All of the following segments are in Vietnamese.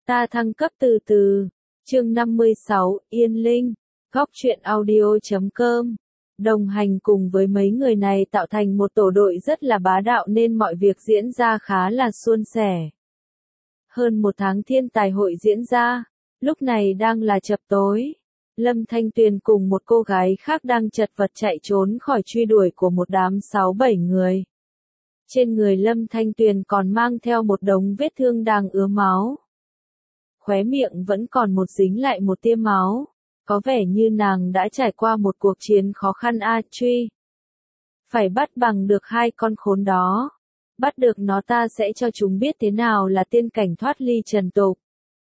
Ta thăng cấp từ từ. Chương 56, Yên Linh. Góc truyện audio.com. Đồng hành cùng với mấy người này tạo thành một tổ đội rất là bá đạo nên mọi việc diễn ra khá là suôn sẻ. Hơn một tháng thiên tài hội diễn ra, lúc này đang là chập tối. Lâm Thanh Tuyền cùng một cô gái khác đang chật vật chạy trốn khỏi truy đuổi của một đám 6-7 người. Trên người Lâm Thanh Tuyền còn mang theo một đống vết thương đang ứa máu. Khóe miệng vẫn còn dính lại một tia máu. Có vẻ như nàng đã trải qua một cuộc chiến khó khăn truy. Phải bắt bằng được hai con khốn đó. Bắt được nó ta sẽ cho chúng biết thế nào là tiên cảnh thoát ly trần tục.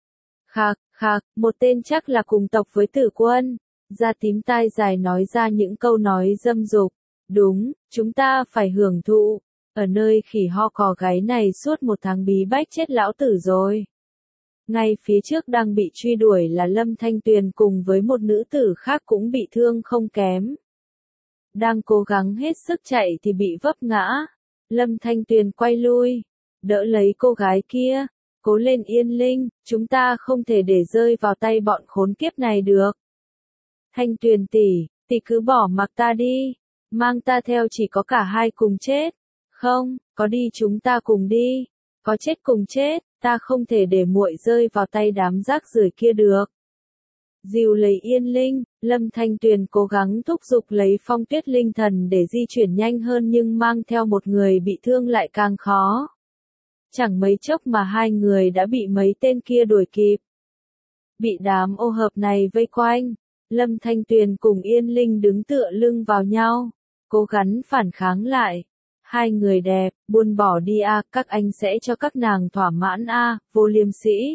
Khạc, một tên chắc là cùng tộc với Tử Quân. Da tím tai dài nói ra những câu nói dâm dục. Đúng, chúng ta phải hưởng thụ. Ở nơi khỉ ho cò gáy này suốt một tháng bí bách chết lão tử rồi. Ngay phía trước đang bị truy đuổi là Lâm Thanh Tuyền cùng với một nữ tử khác cũng bị thương không kém. Đang cố gắng hết sức chạy thì bị vấp ngã. Lâm Thanh Tuyền quay lui, đỡ lấy cô gái kia. Cố lên Yên Linh, chúng ta không thể để rơi vào tay bọn khốn kiếp này được. Thanh Tuyền tỷ cứ bỏ mặc ta đi. Mang ta theo chỉ có cả hai cùng chết. Không, có đi chúng ta cùng đi. Có chết cùng chết, ta không thể để muội rơi vào tay đám rác rưởi kia được. Dìu lấy Yên Linh, Lâm Thanh Tuyền cố gắng thúc giục lấy Phong Tuyết Linh Thần để di chuyển nhanh hơn nhưng mang theo một người bị thương lại càng khó. Chẳng mấy chốc mà hai người đã bị mấy tên kia đuổi kịp. Bị đám ô hợp này vây quanh, Lâm Thanh Tuyền cùng Yên Linh đứng tựa lưng vào nhau, cố gắng phản kháng lại. Hai người đẹp, buông bỏ đi các anh sẽ cho các nàng thỏa mãn vô liêm sĩ.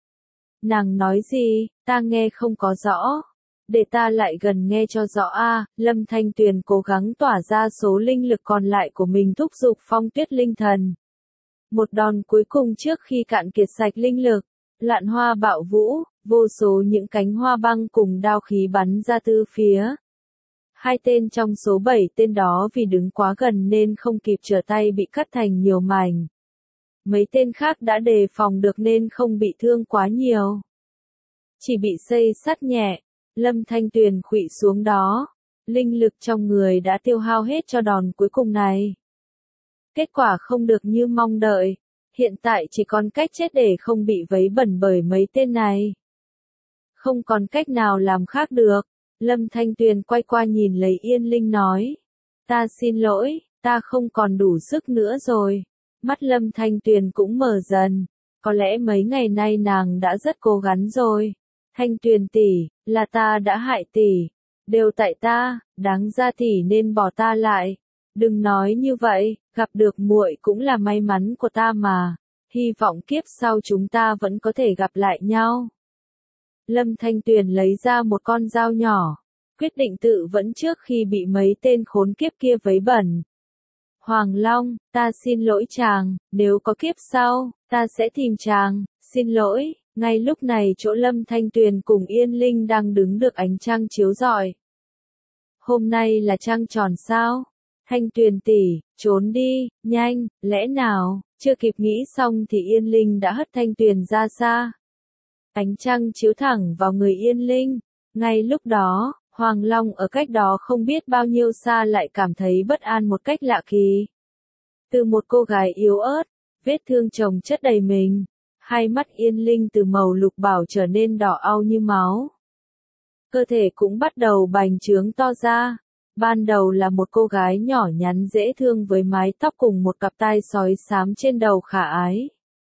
Nàng nói gì, ta nghe không có rõ. Để ta lại gần nghe cho rõ Lâm Thanh Tuyền cố gắng tỏa ra số linh lực còn lại của mình thúc giục Phong Tuyết Linh Thần. Một đòn cuối cùng trước khi cạn kiệt sạch linh lực, lạn hoa bạo vũ, vô số những cánh hoa băng cùng đao khí bắn ra từ phía. Hai tên trong số 7 tên đó vì đứng quá gần nên không kịp trở tay bị cắt thành nhiều mảnh. Mấy tên khác đã đề phòng được nên không bị thương quá nhiều. Chỉ bị xây sắt nhẹ, Lâm Thanh Tuyền khuỵu xuống đó. Linh lực trong người đã tiêu hao hết cho đòn cuối cùng này. Kết quả không được như mong đợi. Hiện tại chỉ còn cách chết để không bị vấy bẩn bởi mấy tên này. Không còn cách nào làm khác được. Lâm Thanh Tuyền quay qua nhìn lấy Yên Linh nói. Ta xin lỗi, ta không còn đủ sức nữa rồi. Mắt Lâm Thanh Tuyền cũng mờ dần. Có lẽ mấy ngày nay nàng đã rất cố gắng rồi. Thanh Tuyền tỷ, là ta đã hại tỷ. Đều tại ta, đáng ra tỷ nên bỏ ta lại. Đừng nói như vậy, gặp được muội cũng là may mắn của ta mà. Hy vọng kiếp sau chúng ta vẫn có thể gặp lại nhau. Lâm Thanh Tuyền lấy ra một con dao nhỏ, quyết định tự vẫn trước khi bị mấy tên khốn kiếp kia vấy bẩn. Hoàng Long, ta xin lỗi chàng, nếu có kiếp sau, ta sẽ tìm chàng, xin lỗi. Ngay lúc này chỗ Lâm Thanh Tuyền cùng Yên Linh đang đứng được ánh trăng chiếu rọi. Hôm nay là trăng tròn sao? Thanh Tuyền tỷ, trốn đi, nhanh, lẽ nào? Chưa kịp nghĩ xong thì Yên Linh đã hất Thanh Tuyền ra xa. Ánh trăng chiếu thẳng vào người Yên Linh. Ngay lúc đó, Hoàng Long ở cách đó không biết bao nhiêu xa lại cảm thấy bất an một cách lạ kỳ. Từ một cô gái yếu ớt, vết thương chồng chất đầy mình, hai mắt Yên Linh từ màu lục bảo trở nên đỏ au như máu. Cơ thể cũng bắt đầu bành trướng to ra. Ban đầu là một cô gái nhỏ nhắn dễ thương với mái tóc cùng một cặp tai sói xám trên đầu khả ái.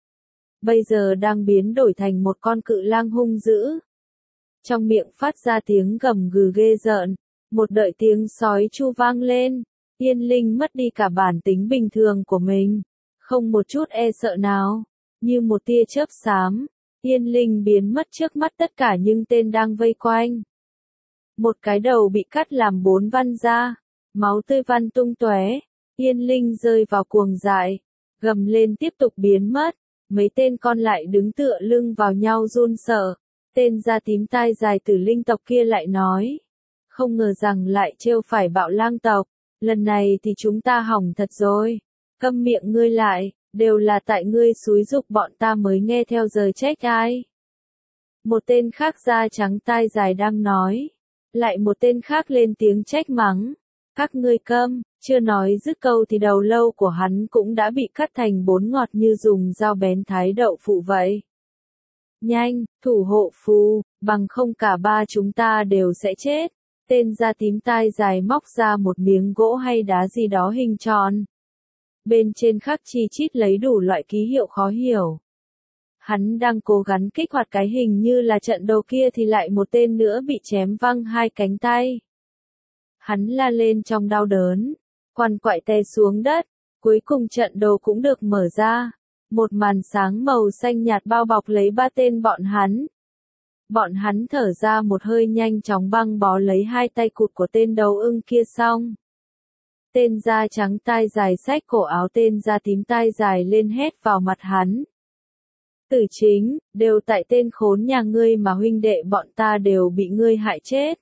Bây giờ đang biến đổi thành một con cự lang hung dữ. Trong miệng phát ra tiếng gầm gừ ghê rợn, một đợi tiếng sói chu vang lên, Yên Linh mất đi cả bản tính bình thường của mình, không một chút e sợ nào, như một tia chớp xám, Yên Linh biến mất trước mắt tất cả những tên đang vây quanh. Một cái đầu bị cắt làm 4 văn ra, máu tươi văng tung tóe, Yên Linh rơi vào cuồng dại, gầm lên tiếp tục biến mất. Mấy tên còn lại đứng tựa lưng vào nhau run sợ. Tên da tím tai dài Tử Linh tộc kia lại nói. Không ngờ rằng lại trêu phải Bạo Lang tộc. Lần này thì chúng ta hỏng thật rồi. Câm miệng ngươi lại, Đều là tại ngươi xúi giục bọn ta mới nghe theo giờ trách ai. Một tên khác da trắng tai dài đang nói. Lại một tên khác lên tiếng trách mắng. Các ngươi câm, chưa nói dứt câu thì đầu lâu của hắn cũng đã bị cắt thành 4 ngọt như dùng dao bén thái đậu phụ vậy. Nhanh, thủ hộ phù, bằng không cả ba chúng ta đều sẽ chết. Tên da tím tai dài móc ra một miếng gỗ hay đá gì đó hình tròn. Bên trên khắc chi chít lấy đủ loại ký hiệu khó hiểu. Hắn đang cố gắng kích hoạt cái hình như là trận đồ kia thì lại một tên nữa bị chém văng 2 cánh tay. Hắn la lên trong đau đớn, quằn quại té xuống đất, cuối cùng trận đồ cũng được mở ra. Một màn sáng màu xanh nhạt bao bọc lấy 3 tên bọn hắn. Bọn hắn thở ra một hơi nhanh chóng băng bó lấy 2 tay cụt của tên đầu ưng kia xong. Tên da trắng tai dài xách cổ áo tên da tím tai dài lên hét vào mặt hắn. Tử Chính, đều tại tên khốn nhà ngươi mà huynh đệ bọn ta đều bị ngươi hại chết.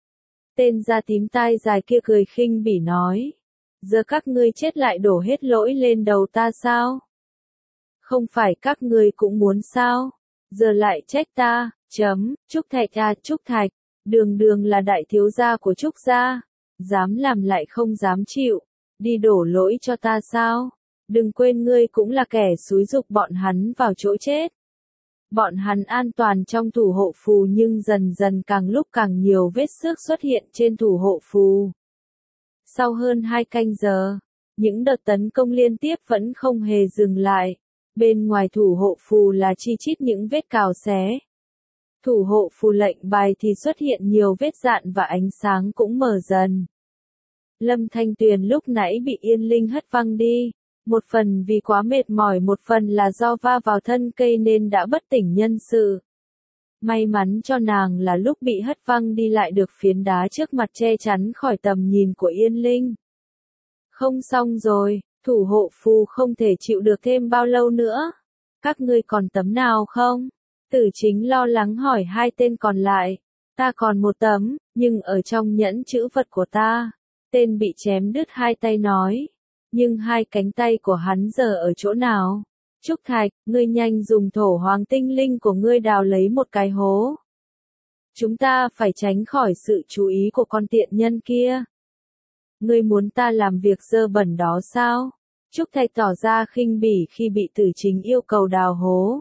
Tên da tím tai dài kia cười khinh bỉ nói. Giờ các ngươi chết lại đổ hết lỗi lên đầu ta sao? Không phải các ngươi cũng muốn sao? Giờ lại trách ta, Trúc Thạch à Trúc Thạch, đường đường là đại thiếu gia của Trúc gia. Dám làm lại không dám chịu, đi đổ lỗi cho ta sao? Đừng quên ngươi cũng là kẻ xúi giục bọn hắn vào chỗ chết. Bọn hắn an toàn trong thủ hộ phù nhưng dần dần càng lúc càng nhiều vết xước xuất hiện trên thủ hộ phù. Sau hơn 2 canh giờ, những đợt tấn công liên tiếp vẫn không hề dừng lại. Bên ngoài thủ hộ phù là chi chít những vết cào xé. Thủ hộ phù lệnh bài thì xuất hiện nhiều vết dạn và ánh sáng cũng mờ dần. Lâm Thanh Tuyền lúc nãy bị Yên Linh hất văng đi. Một phần vì quá mệt mỏi, một phần là do va vào thân cây nên đã bất tỉnh nhân sự. May mắn cho nàng là lúc bị hất văng đi lại được phiến đá trước mặt che chắn khỏi tầm nhìn của Yên Linh. Không xong rồi, thủ hộ phù không thể chịu được thêm bao lâu nữa. Các ngươi còn tấm nào không? Tử Chính lo lắng hỏi 2 tên còn lại. Ta còn một tấm, nhưng ở trong nhẫn chữ vật của ta. Tên bị chém đứt 2 tay nói. Nhưng 2 cánh tay của hắn giờ ở chỗ nào? Trúc Thạch, ngươi nhanh dùng thổ hoàng tinh linh của ngươi đào lấy một cái hố. Chúng ta phải tránh khỏi sự chú ý của con tiện nhân kia. Ngươi muốn ta làm việc dơ bẩn đó sao? Trúc Thạch tỏ ra khinh bỉ khi bị Tử Chính yêu cầu đào hố.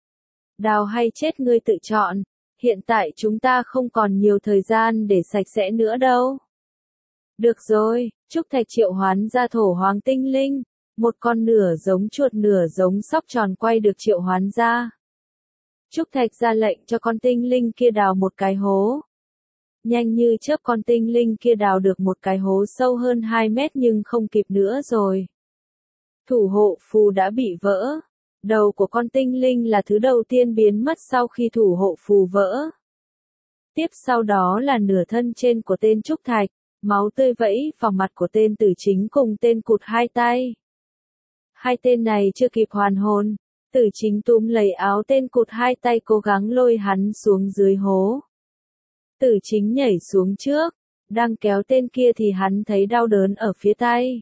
Đào hay chết ngươi tự chọn. Hiện tại chúng ta không còn nhiều thời gian để sạch sẽ nữa đâu. Được rồi, Trúc Thạch triệu hoán ra thổ hoàng tinh linh. Một con nửa giống chuột nửa giống sóc tròn quay được triệu hoán ra. Trúc Thạch ra lệnh cho con tinh linh kia đào một cái hố. Nhanh như chớp con tinh linh kia đào được một cái hố sâu hơn 2 mét nhưng không kịp nữa rồi. Thủ hộ phù đã bị vỡ. Đầu của con tinh linh là thứ đầu tiên biến mất sau khi thủ hộ phù vỡ. Tiếp sau đó là nửa thân trên của tên Trúc Thạch, máu tươi vẫy vào mặt của tên Tử Chính cùng tên cụt 2 tay. 2 tên này chưa kịp hoàn hồn, Tử Chính túm lấy áo tên cụt 2 tay cố gắng lôi hắn xuống dưới hố. Tử Chính nhảy xuống trước, đang kéo tên kia thì hắn thấy đau đớn ở phía tay.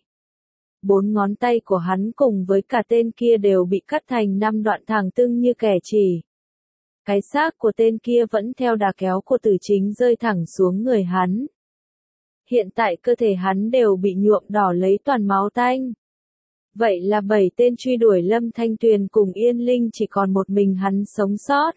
4 ngón tay của hắn cùng với cả tên kia đều bị cắt thành 5 đoạn thẳng tưng như kẻ chỉ. Cái xác của tên kia vẫn theo đà kéo của Tử Chính rơi thẳng xuống người hắn. Hiện tại cơ thể hắn đều bị nhuộm đỏ lấy toàn máu tanh. Vậy là 7 tên truy đuổi Lâm Thanh Tuyền cùng Yên Linh chỉ còn một mình hắn sống sót.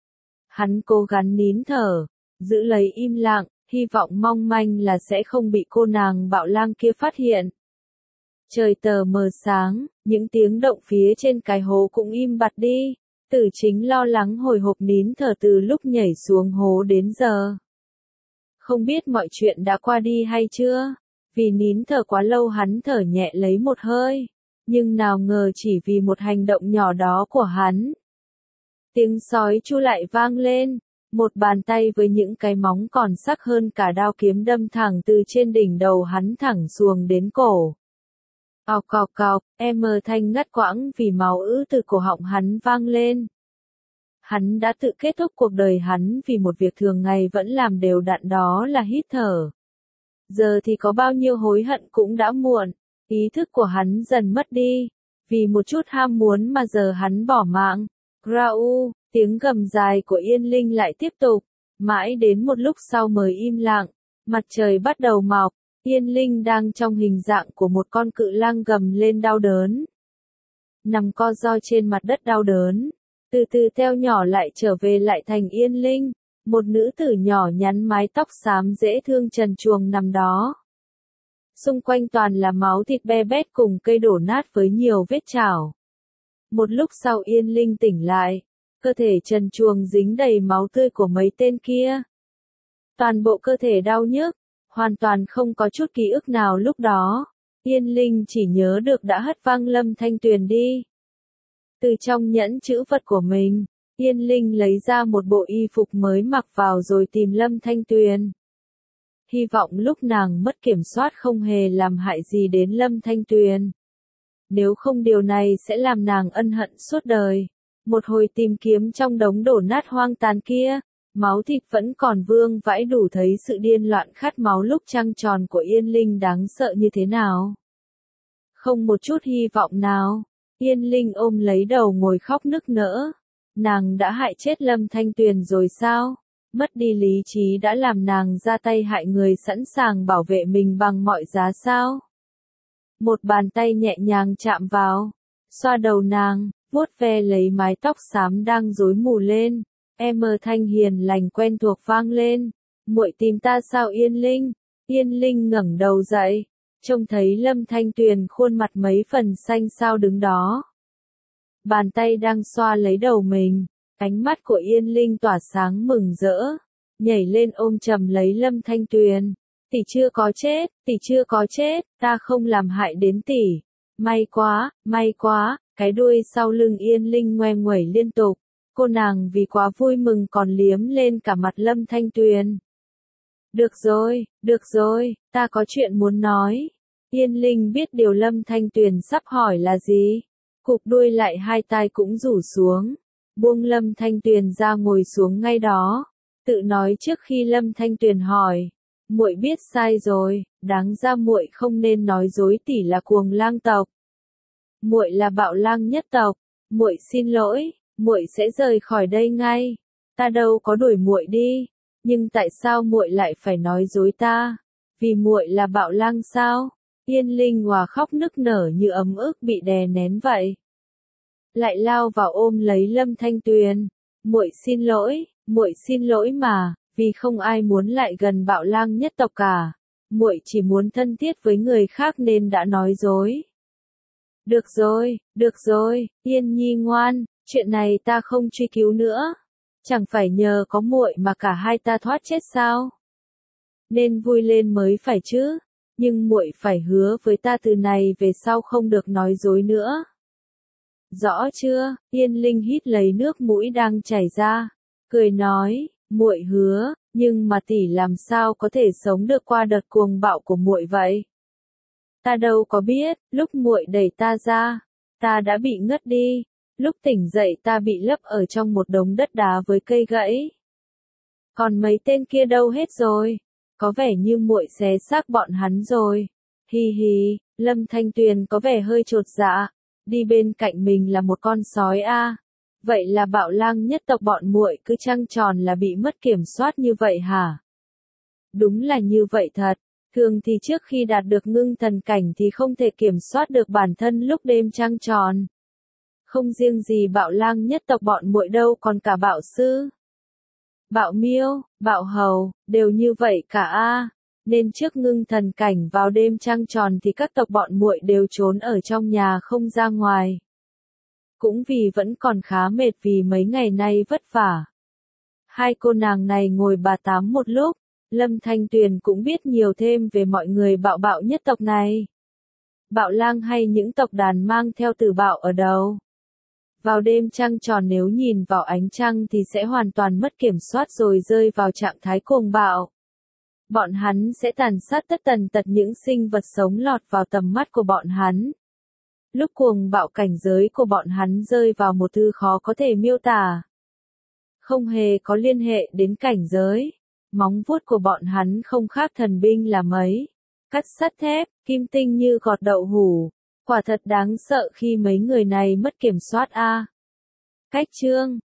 Hắn cố gắng nín thở, giữ lấy im lặng, hy vọng mong manh là sẽ không bị cô nàng bạo lang kia phát hiện. Trời tờ mờ sáng, những tiếng động phía trên cái hố cũng im bặt đi. Tử Chính lo lắng hồi hộp nín thở từ lúc nhảy xuống hố đến giờ. Không biết mọi chuyện đã qua đi hay chưa? Vì nín thở quá lâu hắn thở nhẹ lấy một hơi. Nhưng nào ngờ chỉ vì một hành động nhỏ đó của hắn. Tiếng sói chu lại vang lên. Một bàn tay với những cái móng còn sắc hơn cả đao kiếm đâm thẳng từ trên đỉnh đầu hắn thẳng xuồng đến cổ. Cọc cọc cọc, thanh ngắt quãng vì máu ứ từ cổ họng hắn vang lên. Hắn đã tự kết thúc cuộc đời hắn vì một việc thường ngày vẫn làm đều đặn đó là hít thở. Giờ thì có bao nhiêu hối hận cũng đã muộn, ý thức của hắn dần mất đi. Vì một chút ham muốn mà giờ hắn bỏ mạng. Grau, tiếng gầm dài của Yên Linh lại tiếp tục. Mãi đến một lúc sau mới im lặng. Mặt trời bắt đầu mọc. Yên Linh đang trong hình dạng của một con cự lang gầm lên đau đớn. Nằm co ro trên mặt đất đau đớn. Từ từ teo nhỏ lại trở về lại thành Yên Linh. Một nữ tử nhỏ nhắn mái tóc xám dễ thương trần truồng nằm đó. Xung quanh toàn là máu thịt be bét cùng cây đổ nát với nhiều vết chảo. Một lúc sau Yên Linh tỉnh lại. Cơ thể trần truồng dính đầy máu tươi của mấy tên kia. Toàn bộ cơ thể đau nhức. Hoàn toàn không có chút ký ức nào lúc đó. Yên Linh chỉ nhớ được đã hất văng Lâm Thanh Tuyền đi. Từ trong nhẫn chữ vật của mình, Yên Linh lấy ra một bộ y phục mới mặc vào rồi tìm Lâm Thanh Tuyền. Hy vọng lúc nàng mất kiểm soát không hề làm hại gì đến Lâm Thanh Tuyền. Nếu không điều này sẽ làm nàng ân hận suốt đời. Một hồi tìm kiếm trong đống đổ nát hoang tàn kia, máu thịt vẫn còn vương vãi đủ thấy sự điên loạn khát máu lúc trăng tròn của Yên Linh đáng sợ như thế nào. Không một chút hy vọng nào. Yên Linh ôm lấy đầu ngồi khóc nức nở. Nàng đã hại chết Lâm Thanh Tuyền rồi sao? Mất đi lý trí đã làm nàng ra tay hại người sẵn sàng bảo vệ mình bằng mọi giá sao? Một bàn tay nhẹ nhàng chạm vào, xoa đầu nàng, vuốt ve lấy mái tóc xám đang rối mù lên. Em thanh hiền lành quen thuộc vang lên. Muội tìm ta sao Yên Linh? Yên Linh ngẩng đầu dậy, trông thấy Lâm Thanh Tuyền khuôn mặt mấy phần xanh xao đứng đó. Bàn tay đang xoa lấy đầu mình, ánh mắt của Yên Linh tỏa sáng mừng rỡ, nhảy lên ôm chầm lấy Lâm Thanh Tuyền. Tỷ chưa có chết, tỷ chưa có chết, ta không làm hại đến tỷ. May quá, cái đuôi sau lưng Yên Linh ngoe nguẩy liên tục. Cô nàng vì quá vui mừng còn liếm lên cả mặt Lâm Thanh Tuyền. Được rồi, ta có chuyện muốn nói. Yên Linh biết điều Lâm Thanh Tuyền sắp hỏi là gì. Cụp đuôi lại hai tai cũng rủ xuống. Buông Lâm Thanh Tuyền ra ngồi xuống ngay đó. Tự nói trước khi Lâm Thanh Tuyền hỏi. Muội biết sai rồi, đáng ra muội không nên nói dối tỷ là cuồng lang tộc. Muội là bạo lang nhất tộc. Muội xin lỗi. Muội sẽ rời khỏi đây ngay. Ta đâu có đuổi muội đi, nhưng tại sao muội lại phải nói dối ta? Vì muội là bạo lang sao? Yên Linh hòa khóc nức nở như ấm ức bị đè nén vậy. Lại lao vào ôm lấy Lâm Thanh Tuyền. Muội xin lỗi mà, vì không ai muốn lại gần bạo lang nhất tộc cả. Muội chỉ muốn thân thiết với người khác nên đã nói dối. Được rồi, Yên Nhi ngoan. Chuyện này ta không truy cứu nữa. Chẳng phải nhờ có muội mà cả hai ta thoát chết sao? Nên vui lên mới phải chứ. Nhưng muội phải hứa với ta từ này về sau không được nói dối nữa. Rõ chưa? Yên Linh hít lấy nước mũi đang chảy ra, cười nói, muội hứa, nhưng mà tỷ làm sao có thể sống được qua đợt cuồng bạo của muội vậy? Ta đâu có biết, lúc muội đẩy ta ra, ta đã bị ngất đi. Lúc tỉnh dậy ta bị lấp ở trong một đống đất đá với cây gãy. Còn mấy tên kia đâu hết rồi? Có vẻ như muội xé xác bọn hắn rồi. Hi hi, Lâm Thanh Tuyền có vẻ hơi chột dạ. Đi bên cạnh mình là một con sói a. Vậy là bạo lang nhất tộc bọn muội cứ trăng tròn là bị mất kiểm soát như vậy hả? Đúng là như vậy thật. Thường thì trước khi đạt được ngưng thần cảnh thì không thể kiểm soát được bản thân lúc đêm trăng tròn. Không riêng gì bạo lang nhất tộc bọn muội đâu còn cả bạo sư, bạo miêu, bạo hầu, đều như vậy cả a. Nên trước ngưng thần cảnh vào đêm trăng tròn thì các tộc bọn muội đều trốn ở trong nhà không ra ngoài. Cũng vì vẫn còn khá mệt vì mấy ngày nay vất vả. Hai cô nàng này ngồi bà tám một lúc, Lâm Thanh Tuyền cũng biết nhiều thêm về mọi người bạo nhất tộc này. Bạo lang hay những tộc đàn mang theo tử bạo ở đầu. Vào đêm trăng tròn nếu nhìn vào ánh trăng thì sẽ hoàn toàn mất kiểm soát rồi rơi vào trạng thái cuồng bạo. Bọn hắn sẽ tàn sát tất tần tật những sinh vật sống lọt vào tầm mắt của bọn hắn. Lúc cuồng bạo cảnh giới của bọn hắn rơi vào một thứ khó có thể miêu tả. Không hề có liên hệ đến cảnh giới. Móng vuốt của bọn hắn không khác thần binh là mấy. Cắt sắt thép, kim tinh như gọt đậu hủ. Quả thật đáng sợ khi mấy người này mất kiểm soát a. Cách chương